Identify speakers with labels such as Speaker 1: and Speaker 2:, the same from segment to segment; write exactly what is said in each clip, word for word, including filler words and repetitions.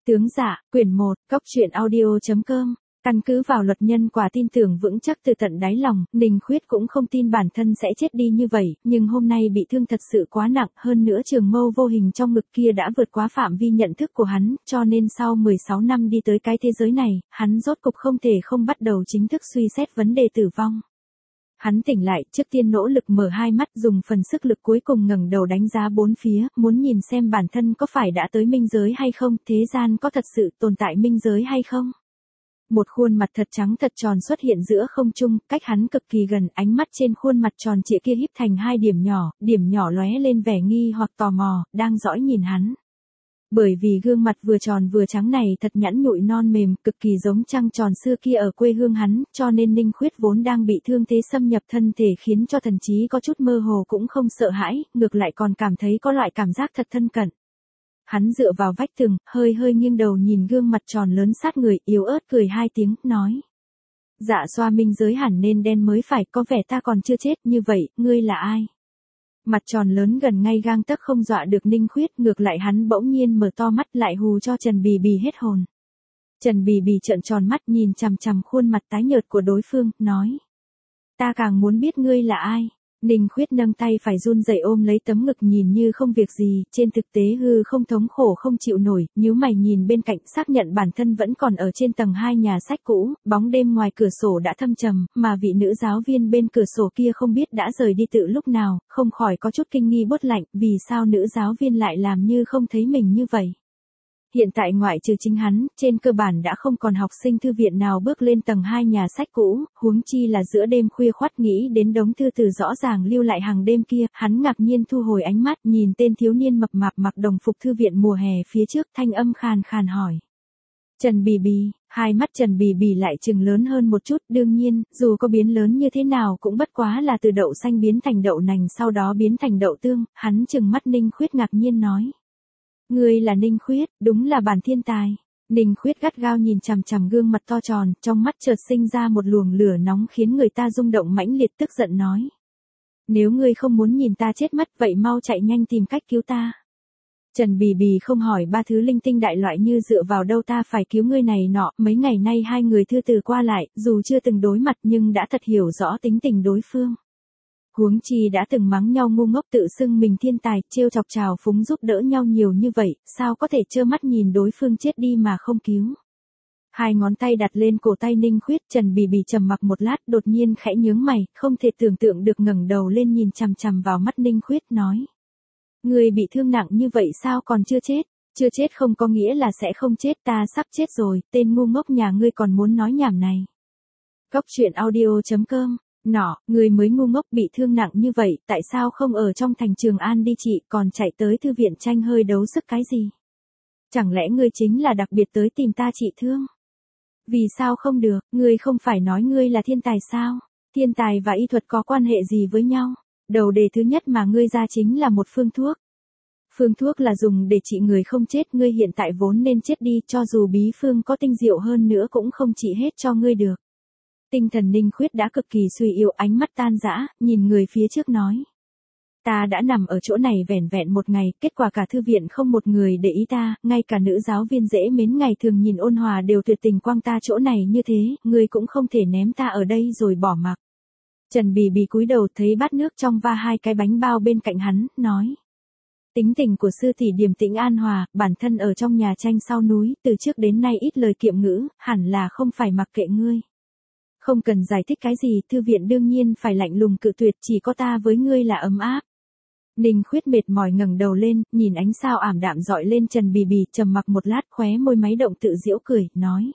Speaker 1: Tướng Dạ, quyển một, Cốc truyện audio chấm com. Căn cứ vào luật nhân quả tin tưởng vững chắc từ tận đáy lòng, Ninh Khuyết cũng không tin bản thân sẽ chết đi như vậy, nhưng hôm nay bị thương thật sự quá nặng, hơn nữa trường mâu vô hình trong ngực kia đã vượt quá phạm vi nhận thức của hắn, cho nên sau mười sáu năm đi tới cái thế giới này, hắn rốt cục không thể không bắt đầu chính thức suy xét vấn đề tử vong. Hắn tỉnh lại, trước tiên nỗ lực mở hai mắt, dùng phần sức lực cuối cùng ngẩng đầu đánh giá bốn phía, muốn nhìn xem bản thân có phải đã tới minh giới hay không, thế gian có thật sự tồn tại minh giới hay không. Một khuôn mặt thật trắng thật tròn xuất hiện giữa không trung, cách hắn cực kỳ gần, ánh mắt trên khuôn mặt tròn trịa kia híp thành hai điểm nhỏ, điểm nhỏ lóe lên vẻ nghi hoặc tò mò, đang dõi nhìn hắn. Bởi vì gương mặt vừa tròn vừa trắng này thật nhẵn nhụi non mềm, cực kỳ giống trăng tròn xưa kia ở quê hương hắn, cho nên Ninh Khuyết vốn đang bị thương thế xâm nhập thân thể khiến cho thần trí có chút mơ hồ cũng không sợ hãi, ngược lại còn cảm thấy có loại cảm giác thật thân cận. Hắn dựa vào vách tường, hơi hơi nghiêng đầu nhìn gương mặt tròn lớn sát người, yếu ớt cười hai tiếng, nói. Dạ xoa minh giới hẳn nên đen mới phải, có vẻ ta còn chưa chết, như vậy, ngươi là ai? Mặt tròn lớn gần ngay gang tấc không dọa được Ninh Khuyết, ngược lại hắn bỗng nhiên mở to mắt lại hù cho Trần Bì Bì hết hồn. Trần Bì Bì trợn tròn mắt nhìn chằm chằm khuôn mặt tái nhợt của đối phương, nói. Ta càng muốn biết ngươi là ai. Ninh Khuyết nâng tay phải run rẩy ôm lấy tấm ngực nhìn như không việc gì, trên thực tế hư không thống khổ không chịu nổi, nhíu mày nhìn bên cạnh xác nhận bản thân vẫn còn ở trên tầng hai nhà sách cũ, bóng đêm ngoài cửa sổ đã thâm trầm, mà vị nữ giáo viên bên cửa sổ kia không biết đã rời đi từ lúc nào, không khỏi có chút kinh nghi bốt lạnh, vì sao nữ giáo viên lại làm như không thấy mình như vậy. Hiện tại ngoại trừ chính hắn, trên cơ bản đã không còn học sinh thư viện nào bước lên tầng hai nhà sách cũ, huống chi là giữa đêm khuya khoắt nghĩ đến đống thư từ rõ ràng lưu lại hàng đêm kia, hắn ngạc nhiên thu hồi ánh mắt nhìn tên thiếu niên mập mạp mặc đồng phục thư viện mùa hè phía trước, thanh âm khàn khàn hỏi. Trần Bì Bì, hai mắt Trần Bì Bì lại chừng lớn hơn một chút, đương nhiên, dù có biến lớn như thế nào cũng bất quá là từ đậu xanh biến thành đậu nành sau đó biến thành đậu tương, hắn chừng mắt Ninh Khuyết ngạc nhiên nói. Ngươi là Ninh Khuyết, đúng là bản thiên tài. Ninh Khuyết gắt gao nhìn chằm chằm gương mặt to tròn, trong mắt chợt sinh ra một luồng lửa nóng khiến người ta rung động mãnh liệt, tức giận nói. Nếu ngươi không muốn nhìn ta chết mất, vậy mau chạy nhanh tìm cách cứu ta. Trần Bì Bì không hỏi ba thứ linh tinh đại loại như dựa vào đâu ta phải cứu ngươi này nọ, mấy ngày nay hai người thư từ qua lại, dù chưa từng đối mặt nhưng đã thật hiểu rõ tính tình đối phương. Huống chi đã từng mắng nhau ngu ngốc tự xưng mình thiên tài, trêu chọc trào phúng giúp đỡ nhau nhiều như vậy, sao có thể trơ mắt nhìn đối phương chết đi mà không cứu. Hai ngón tay đặt lên cổ tay Ninh Khuyết, Trần Bì Bì trầm mặc một lát đột nhiên khẽ nhướng mày, không thể tưởng tượng được ngẩng đầu lên nhìn chằm chằm vào mắt Ninh Khuyết nói. Người bị thương nặng như vậy sao còn chưa chết, chưa chết không có nghĩa là sẽ không chết, ta sắp chết rồi, tên ngu ngốc nhà ngươi còn muốn nói nhảm này. Cốc truyện audio chấm com. Nọ, người mới ngu ngốc bị thương nặng như vậy, tại sao không ở trong thành Trường An đi trị còn chạy tới thư viện tranh hơi đấu sức cái gì? Chẳng lẽ ngươi chính là đặc biệt tới tìm ta trị thương? Vì sao không được, ngươi không phải nói ngươi là thiên tài sao? Thiên tài và y thuật có quan hệ gì với nhau? Đầu đề thứ nhất mà ngươi ra chính là một phương thuốc. Phương thuốc là dùng để trị người không chết, ngươi hiện tại vốn nên chết đi, cho dù bí phương có tinh diệu hơn nữa cũng không trị hết cho ngươi được. Tinh thần Ninh Khuyết đã cực kỳ suy yếu, ánh mắt tan rã, nhìn người phía trước nói. Ta đã nằm ở chỗ này vẻn vẹn một ngày, kết quả cả thư viện không một người để ý ta, ngay cả nữ giáo viên dễ mến ngày thường nhìn ôn hòa đều tuyệt tình quăng ta chỗ này như thế, ngươi cũng không thể ném ta ở đây rồi bỏ mặc. Trần Bì Bì cúi đầu thấy bát nước trong va hai cái bánh bao bên cạnh hắn, nói. Tính tình của sư tỷ điềm tĩnh an hòa, bản thân ở trong nhà tranh sau núi, từ trước đến nay ít lời kiệm ngữ, hẳn là không phải mặc kệ ngươi. Không cần giải thích cái gì, thư viện đương nhiên phải lạnh lùng cự tuyệt, chỉ có ta với ngươi là ấm áp. Ninh Khuyết mệt mỏi ngẩng đầu lên, nhìn ánh sao ảm đạm dọi lên Trần Bì Bì, trầm mặc một lát khóe môi máy động tự giễu cười, nói.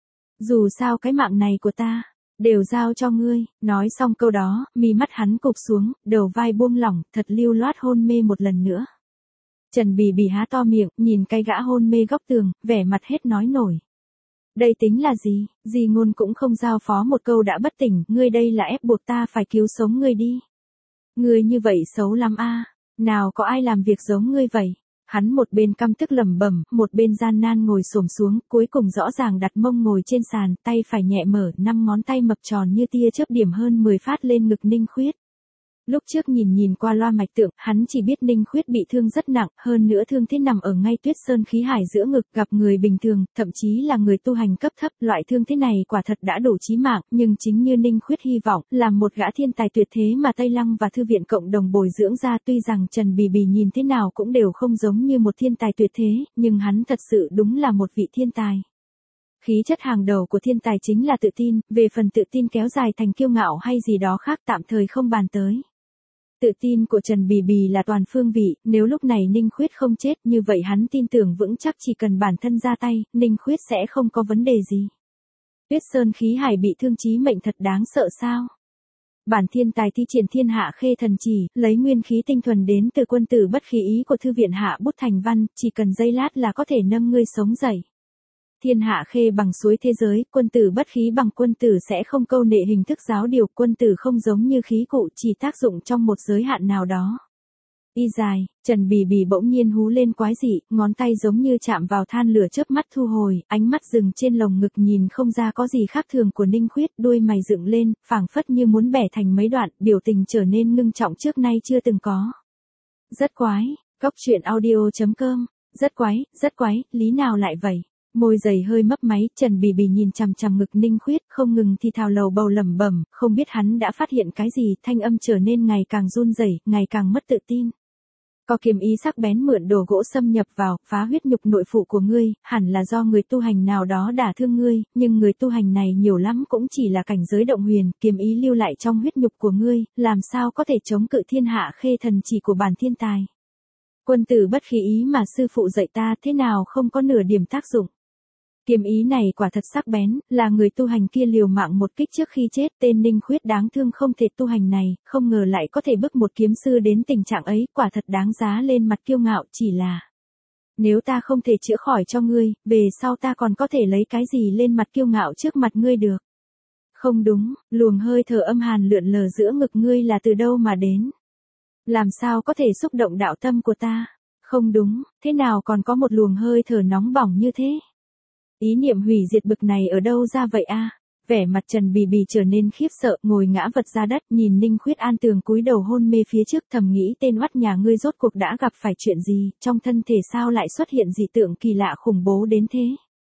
Speaker 1: Dù sao cái mạng này của ta, đều giao cho ngươi, nói xong câu đó, mi mắt hắn cụp xuống, đầu vai buông lỏng, thật lưu loát hôn mê một lần nữa. Trần Bì Bì há to miệng, nhìn cái gã hôn mê góc tường, vẻ mặt hết nói nổi. Đây tính là gì, gì ngôn cũng không giao phó một câu đã bất tỉnh, ngươi đây là ép buộc ta phải cứu sống ngươi đi. Ngươi như vậy xấu lắm a, nào có ai làm việc giống ngươi vậy. Hắn một bên căm tức lẩm bẩm, một bên gian nan ngồi xổm xuống, cuối cùng rõ ràng đặt mông ngồi trên sàn, tay phải nhẹ mở, năm ngón tay mập tròn như tia chớp điểm hơn mười phát lên ngực Ninh Khuyết. Lúc trước nhìn nhìn qua loa mạch tượng, hắn chỉ biết Ninh Khuyết bị thương rất nặng, hơn nữa thương thế nằm ở ngay Tuyết Sơn khí hải giữa ngực, gặp người bình thường, thậm chí là người tu hành cấp thấp, loại thương thế này quả thật đã đủ chí mạng, nhưng chính như Ninh Khuyết hy vọng, làm một gã thiên tài tuyệt thế mà Tây Lăng và thư viện cộng đồng bồi dưỡng ra, tuy rằng Trần Bì Bì nhìn thế nào cũng đều không giống như một thiên tài tuyệt thế, nhưng hắn thật sự đúng là một vị thiên tài. Khí chất hàng đầu của thiên tài chính là tự tin, về phần tự tin kéo dài thành kiêu ngạo hay gì đó khác tạm thời không bàn tới. Tự tin của Trần Bì Bì là toàn phương vị, nếu lúc này Ninh Khuyết không chết như vậy hắn tin tưởng vững chắc chỉ cần bản thân ra tay, Ninh Khuyết sẽ không có vấn đề gì. Tuyết Sơn khí hải bị thương chí mệnh thật đáng sợ sao? Bản thiên tài thi triển thiên hạ khê thần chỉ, lấy nguyên khí tinh thuần đến từ quân tử bất khí ý của thư viện hạ bút thành văn, chỉ cần giây lát là có thể nâng ngươi sống dậy. Thiên hạ khê bằng suối thế giới, quân tử bất khí bằng quân tử sẽ không câu nệ hình thức giáo điều, quân tử không giống như khí cụ chỉ tác dụng trong một giới hạn nào đó. Y dài, Trần Bì Bì bỗng nhiên hú lên quái dị, ngón tay giống như chạm vào than lửa chớp mắt thu hồi, ánh mắt dừng trên lồng ngực nhìn không ra có gì khác thường của Ninh Khuyết, đuôi mày dựng lên, phảng phất như muốn bẻ thành mấy đoạn, biểu tình trở nên ngưng trọng trước nay chưa từng có. Rất quái, Cóc Truyện Audio chấm com, rất quái, rất quái, lý nào lại vậy? Môi dày hơi mấp máy, Trần Bì Bì nhìn chằm chằm ngực Ninh Khuyết, không ngừng thì thào lầu bầu lẩm bẩm, không biết hắn đã phát hiện cái gì, thanh âm trở nên ngày càng run rẩy, ngày càng mất tự tin. Có kiếm ý sắc bén mượn đồ gỗ xâm nhập vào, phá huyết nhục nội phụ của ngươi, hẳn là do người tu hành nào đó đả thương ngươi, nhưng người tu hành này nhiều lắm cũng chỉ là cảnh giới động huyền, kiếm ý lưu lại trong huyết nhục của ngươi, làm sao có thể chống cự thiên hạ khê thần chỉ của bản thiên tài. Quân tử bất khí ý mà sư phụ dạy ta thế nào không có nửa điểm tác dụng. Kiếm ý này quả thật sắc bén, là người tu hành kia liều mạng một kích trước khi chết, tên Ninh Khuyết đáng thương không thể tu hành này, không ngờ lại có thể bức một kiếm sư đến tình trạng ấy, quả thật đáng giá lên mặt kiêu ngạo, chỉ là nếu ta không thể chữa khỏi cho ngươi, về sau ta còn có thể lấy cái gì lên mặt kiêu ngạo trước mặt ngươi được. Không đúng, luồng hơi thở âm hàn lượn lờ giữa ngực ngươi là từ đâu mà đến? Làm sao có thể xúc động đạo tâm của ta? Không đúng, thế nào còn có một luồng hơi thở nóng bỏng như thế? Ý niệm hủy diệt bực này ở đâu ra vậy a? À? Vẻ mặt Trần Bì Bì trở nên khiếp sợ, ngồi ngã vật ra đất, nhìn Ninh Khuyết an tường cúi đầu hôn mê phía trước, thầm nghĩ tên oắt nhà ngươi rốt cuộc đã gặp phải chuyện gì, trong thân thể sao lại xuất hiện dị tượng kỳ lạ khủng bố đến thế.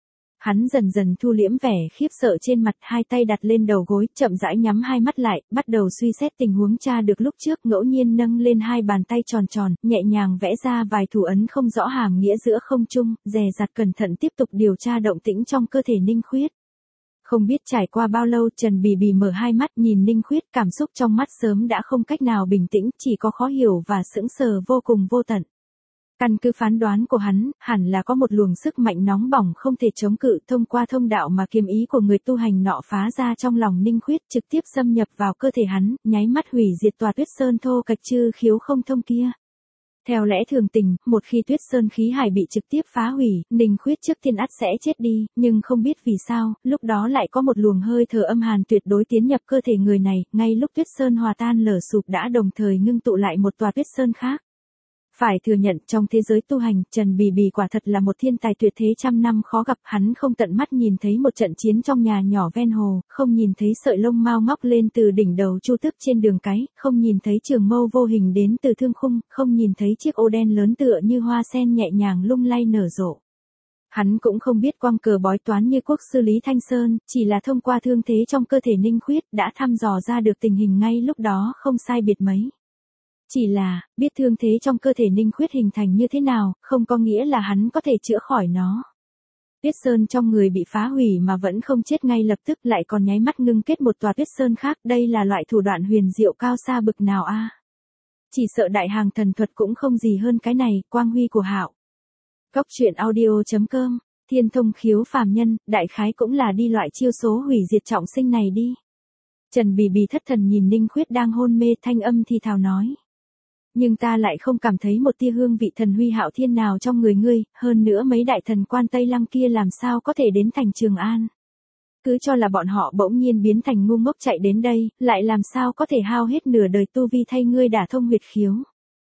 Speaker 1: Hắn dần dần thu liễm vẻ khiếp sợ trên mặt, hai tay đặt lên đầu gối, chậm rãi nhắm hai mắt lại, bắt đầu suy xét tình huống tra được lúc trước, ngẫu nhiên nâng lên hai bàn tay tròn tròn, nhẹ nhàng vẽ ra vài thủ ấn không rõ hàm nghĩa giữa không trung, dè dặt cẩn thận tiếp tục điều tra động tĩnh trong cơ thể Ninh Khuyết. Không biết trải qua bao lâu, Trần Bì Bì mở hai mắt nhìn Ninh Khuyết, cảm xúc trong mắt sớm đã không cách nào bình tĩnh, chỉ có khó hiểu và sững sờ vô cùng vô tận. Căn cứ phán đoán của hắn, hẳn là có một luồng sức mạnh nóng bỏng không thể chống cự, thông qua thông đạo mà kiếm ý của người tu hành nọ phá ra trong lòng Ninh Khuyết, trực tiếp xâm nhập vào cơ thể hắn, nháy mắt hủy diệt tòa Tuyết Sơn thô kệch chư khiếu không thông kia. Theo lẽ thường tình, một khi Tuyết Sơn khí hải bị trực tiếp phá hủy, Ninh Khuyết trước tiên ắt sẽ chết đi, nhưng không biết vì sao, lúc đó lại có một luồng hơi thở âm hàn tuyệt đối tiến nhập cơ thể người này, ngay lúc Tuyết Sơn hòa tan lở sụp đã đồng thời ngưng tụ lại một tòa Tuyết Sơn khác. Phải thừa nhận trong thế giới tu hành, Trần Bì Bì quả thật là một thiên tài tuyệt thế trăm năm khó gặp, hắn không tận mắt nhìn thấy một trận chiến trong nhà nhỏ ven hồ, không nhìn thấy sợi lông mao ngóc lên từ đỉnh đầu Chu Tước trên đường cái, không nhìn thấy trường mâu vô hình đến từ thương khung, không nhìn thấy chiếc ô đen lớn tựa như hoa sen nhẹ nhàng lung lay nở rộ. Hắn cũng không biết quang cờ bói toán như quốc sư Lý Thanh Sơn, chỉ là thông qua thương thế trong cơ thể Ninh Khuyết đã thăm dò ra được tình hình ngay lúc đó không sai biệt mấy. Chỉ là, biết thương thế trong cơ thể Ninh Khuyết hình thành như thế nào, không có nghĩa là hắn có thể chữa khỏi nó. Tuyết Sơn trong người bị phá hủy mà vẫn không chết ngay lập tức, lại còn nháy mắt ngưng kết một tòa Tuyết Sơn khác, đây là loại thủ đoạn huyền diệu cao xa bực nào a? À? Chỉ sợ đại hàng thần thuật cũng không gì hơn cái này, quang huy của Hạo. Cóc Truyện Audio chấm com, thiên thông khiếu phàm nhân, đại khái cũng là đi loại chiêu số hủy diệt trọng sinh này đi. Trần Bì Bì thất thần nhìn Ninh Khuyết đang hôn mê, thanh âm thì thào nói. Nhưng ta lại không cảm thấy một tia hương vị thần huy hạo thiên nào trong người ngươi, hơn nữa mấy đại thần quan Tây Lăng kia làm sao có thể đến thành Trường An. Cứ cho là bọn họ bỗng nhiên biến thành ngu ngốc chạy đến đây, lại làm sao có thể hao hết nửa đời tu vi thay ngươi đả thông huyệt khiếu.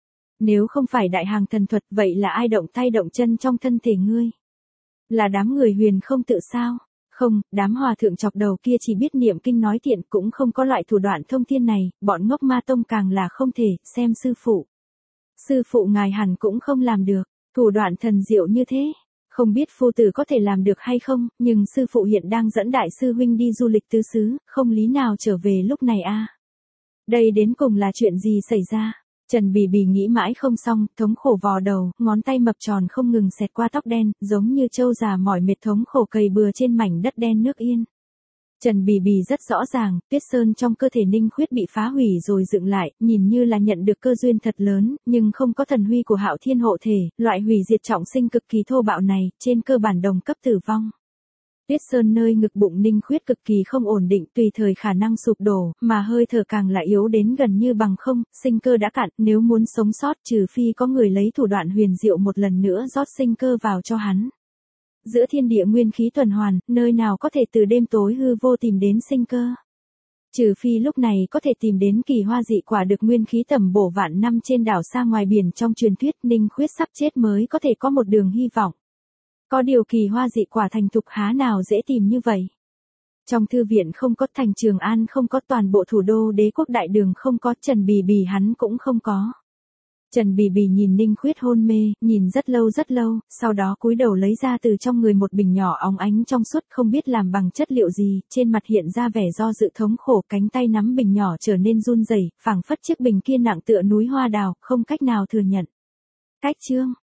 Speaker 1: Nếu không phải đại hàng thần thuật vậy là ai động tay động chân trong thân thể ngươi? Là đám người huyền không tự sao? Không, đám hòa thượng chọc đầu kia chỉ biết niệm kinh nói thiện, cũng không có loại thủ đoạn thông thiên này, bọn ngốc ma tông càng là không thể, xem sư phụ. Sư phụ ngài hẳn cũng không làm được, thủ đoạn thần diệu như thế. Không biết phu tử có thể làm được hay không, nhưng sư phụ hiện đang dẫn đại sư huynh đi du lịch tứ xứ, không lý nào trở về lúc này a. Đây đến cùng là chuyện gì xảy ra? Trần Bì Bì nghĩ mãi không xong, thống khổ vò đầu, ngón tay mập tròn không ngừng xẹt qua tóc đen, giống như trâu già mỏi mệt thống khổ cày bừa trên mảnh đất đen nước yên. Trần Bì Bì rất rõ ràng, Tuyết Sơn trong cơ thể Ninh Khuyết bị phá hủy rồi dựng lại, nhìn như là nhận được cơ duyên thật lớn, nhưng không có thần huy của Hạo Thiên hộ thể, loại hủy diệt trọng sinh cực kỳ thô bạo này, trên cơ bản đồng cấp tử vong. Tuyết Sơn nơi ngực bụng Ninh Khuyết cực kỳ không ổn định, tùy thời khả năng sụp đổ, mà hơi thở càng là yếu đến gần như bằng không, sinh cơ đã cạn, nếu muốn sống sót trừ phi có người lấy thủ đoạn huyền diệu một lần nữa rót sinh cơ vào cho hắn. Giữa thiên địa nguyên khí tuần hoàn, nơi nào có thể từ đêm tối hư vô tìm đến sinh cơ. Trừ phi lúc này có thể tìm đến kỳ hoa dị quả được nguyên khí tầm bổ vạn năm trên đảo xa ngoài biển trong truyền thuyết, Ninh Khuyết sắp chết mới có thể có một đường hy vọng. Có điều kỳ hoa dị quả thành thục há nào dễ tìm như vậy. Trong thư viện không có, thành Trường An không có, toàn bộ thủ đô đế quốc đại đường không có, Trần Bì Bì hắn cũng không có. Trần Bì Bì nhìn Ninh Khuyết hôn mê, nhìn rất lâu rất lâu, sau đó cúi đầu lấy ra từ trong người một bình nhỏ óng ánh trong suốt không biết làm bằng chất liệu gì, trên mặt hiện ra vẻ do dự thống khổ, cánh tay nắm bình nhỏ trở nên run rẩy, phảng phất chiếc bình kia nặng tựa núi hoa đào, không cách nào thừa nhận. Cách chương